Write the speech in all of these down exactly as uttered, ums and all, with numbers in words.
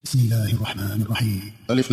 بسم الله الرحمن الرحيم. ألف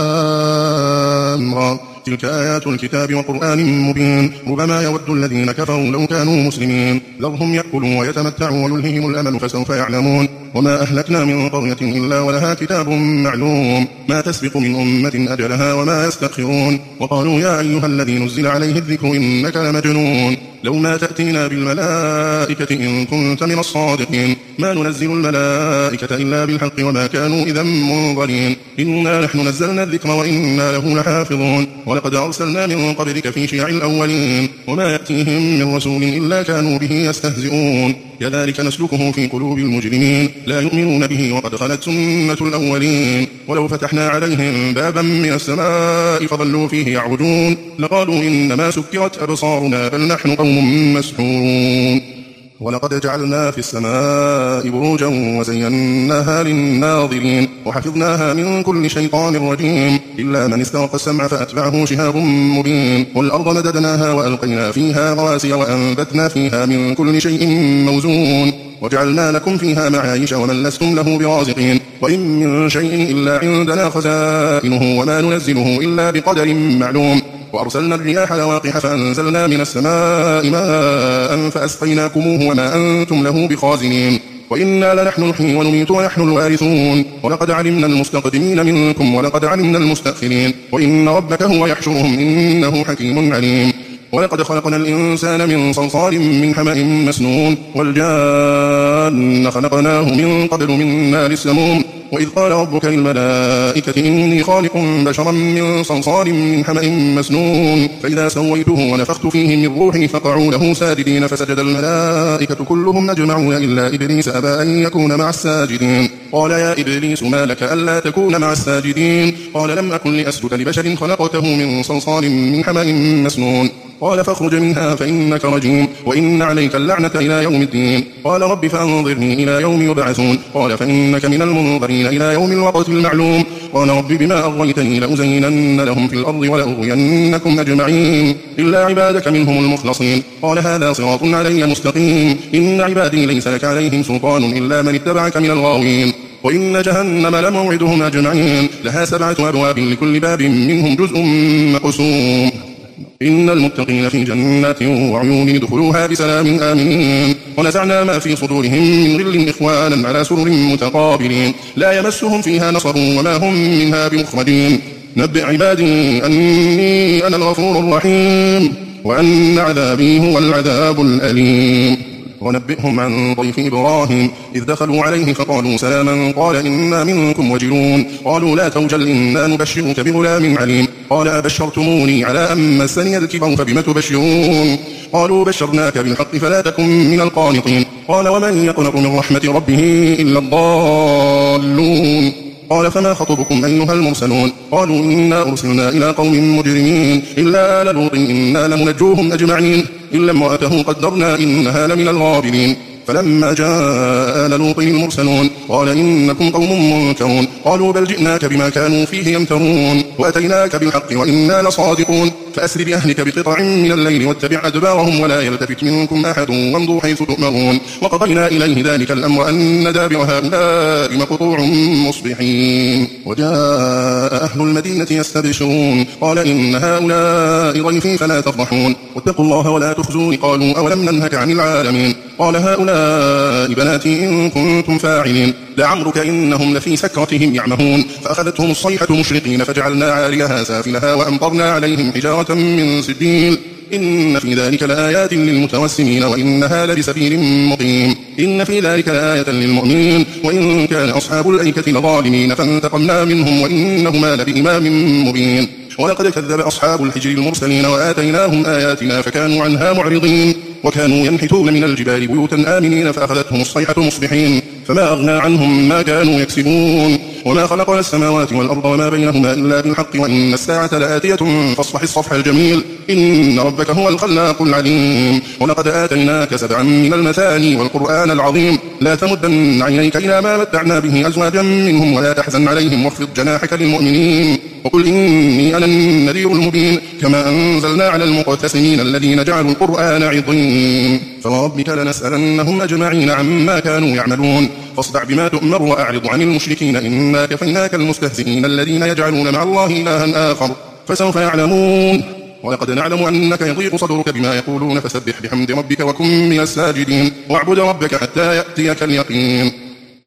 لام را تلك آيات الكتاب وقرآن مبين ربما يود الذين كفروا لو كانوا مسلمين ذرهم يأكلوا ويتمتعوا ويلههم الأمل فسوف يعلمون وما أهلكنا من قرية إلا ولها كتاب معلوم ما تسبق من أمة أجلها وما يستأخرون وقالوا يا أيها الذي نزل عليه الذكر إنك لمجنون لو ما تأتينا بالملائكة إن كنت من الصادقين ما ننزل الملائكة إلا بالحق وما كانوا إذا منظرين إنا نحن نزلنا الذكر وإنا له لحافظون ولقد أرسلنا من قبلك في شيع الأولين وما يأتيهم من رسول إلا كانوا به يستهزئون كذلك نسلكه في قلوب المجرمين لا يؤمنون به وقد خلت سنة الأولين ولو فتحنا عليهم بابا من السماء فظلوا فيه يعرجون لقالوا إنما سكرت أبصارنا بل نحن قوم مسحورون ولقد جعلنا في السماء بروجا وزيناها للناظرين وحفظناها من كل شيطان رجيم إلا من استرق السمع فأتبعه شهاب مبين والأرض مددناها وألقينا فيها رواسي وأنبتنا فيها من كل شيء موزون وجعلنا لكم فيها معايش ومن لستم له برازقين وإن من شيء إلا عندنا خزائنه وما ننزله إلا بقدر معلوم وأرسلنا الرياح لواقح فأنزلنا من السماء ماء فأسقيناكموه وما أنتم له بخازنين وإنا لنحن نحيي ونميت ونحن الوارثون ولقد علمنا المستقدمين منكم ولقد علمنا المستأخرين وإن ربك هو يحشرهم إنه حكيم عليم ولقد خلقنا الإنسان من صلصال من حمأ مسنون والجان خلقناه من قبل من نار السموم وإذ قال ربك للملائكة إني خالق بشرا من صلصال من حمأ مسنون فإذا سويته ونفخت فيه من روحي فقعوا له ساجدين فسجد الملائكة كلهم أجمعون إلا إبليس أبى أن يكون مع الساجدين قال يا إبليس ما لك ألا تكون مع الساجدين قال لم أكن لأسجد لبشر خلقته من صلصال من حمأ مسنون قال فاخرج منها فإنك رجيم وإن عليك اللعنة إلى يوم الدين قال رب فأنظرني إلى يوم يبعثون قال فإنك من المنظرين إلى يوم الوقت المعلوم قال رب بما أغويتني لأزينن لهم في الأرض ولأغوينكم أجمعين إلا عبادك منهم المخلصين قال هذا صراط علي مستقيم إن عبادي ليس لك عليهم سلطان إلا من اتبعك من الغاوين وإن جهنم لموعدهم أجمعين لها سبعة أبواب لكل باب منهم جزء مقسوم إن المتقين في جنات وعيون ادخلوها بسلام آمنين ونزعنا ما في صدورهم من غل إخوانا على سرر متقابلين لا يمسهم فيها نصب وما هم منها بمخرجين نبئ عبادي أني أنا الغفور الرحيم وأن عذابي هو العذاب الأليم ونبئهم عن ضيف إبراهيم إذ دخلوا عليه فقالوا سلاما قال إنا منكم وجلون قالوا لا توجل إنا نبشرك بغلام عليم قال أبشرتموني على أن مسني الكبر فبم تبشرون قالوا بشرناك بالحق فلا تكن من القانطين قال ومن يقنط من رحمة ربه إلا الضالون قال فما خطبكم أيها المرسلون قالوا إنا أرسلنا إلى قوم مجرمين إلا آل لوط إنا لمنجوهم أجمعين إلا امرأته قدرنا إنها لمن الغابرين فلما جاء آل لوط المرسلون قال إنكم قوم منكرون قالوا بل جئناك بما كانوا فيه يمترون وأتيناك بالحق وإنا لصادقون فأسر بأهلك بقطع من الليل واتبع أدبارهم ولا يلتفت منكم أحد وامضوا حيث تؤمرون وقضينا إليه ذلك الأمر أن دابر هؤلاء مقطوع مصبحين وجاء أهل المدينة يستبشرون قال إن هؤلاء ضيفي فلا تفضحون واتقوا الله ولا تخزون قالوا أولم ننهك عن العالمين قال هؤلاء بناتي إن كنتم فاعلين لعمرك إنهم لفي سكرتهم يعمهون فأخذتهم الصيحة مشرقين فجعلنا عاليها سافلها وأمطرنا عليهم حجارة من سجيل إن في ذلك لآيات للمتوسمين وإنها لبسبيل مقيم إن في ذلك لآية للمؤمنين وإن كان أصحاب الأيكة لظالمين فانتقمنا منهم وإنهما لبإمام مبين ولقد كذب أصحاب الحجر المرسلين وآتيناهم آياتنا فكانوا عنها معرضين وكانوا ينحتون من الجبال بيوتا آمنين فأخذتهم الصيحة مصبحين فما أغنى عنهم ما كانوا يكسبون وما خلقنا السماوات والأرض وما بينهما إلا بالحق وإن الساعة لآتية فاصفح الصفح الجميل إن ربك هو الخلاق العليم ولقد آتيناك سبعا من المثاني والقرآن العظيم لا تمدن عينيك إلى ما متعنا به أزواجا منهم ولا تحزن عليهم واخفض جناحك للمؤمنين وقل إني أنا النذير المبين كما أنزلنا على المقتسمين الذين جعلوا القرآن عضين فوربك لنسألنهم أجمعين عما كانوا يعملون فاصدع بما تؤمر وأعرض عن المشركين إنا كفيناك المستهزئين الذين يجعلون مع الله إلها آخر فسوف يعلمون ولقد نعلم أنك يضيق صدرك بما يقولون فسبح بحمد ربك وكن من الساجدين واعبد ربك حتى يأتيك اليقين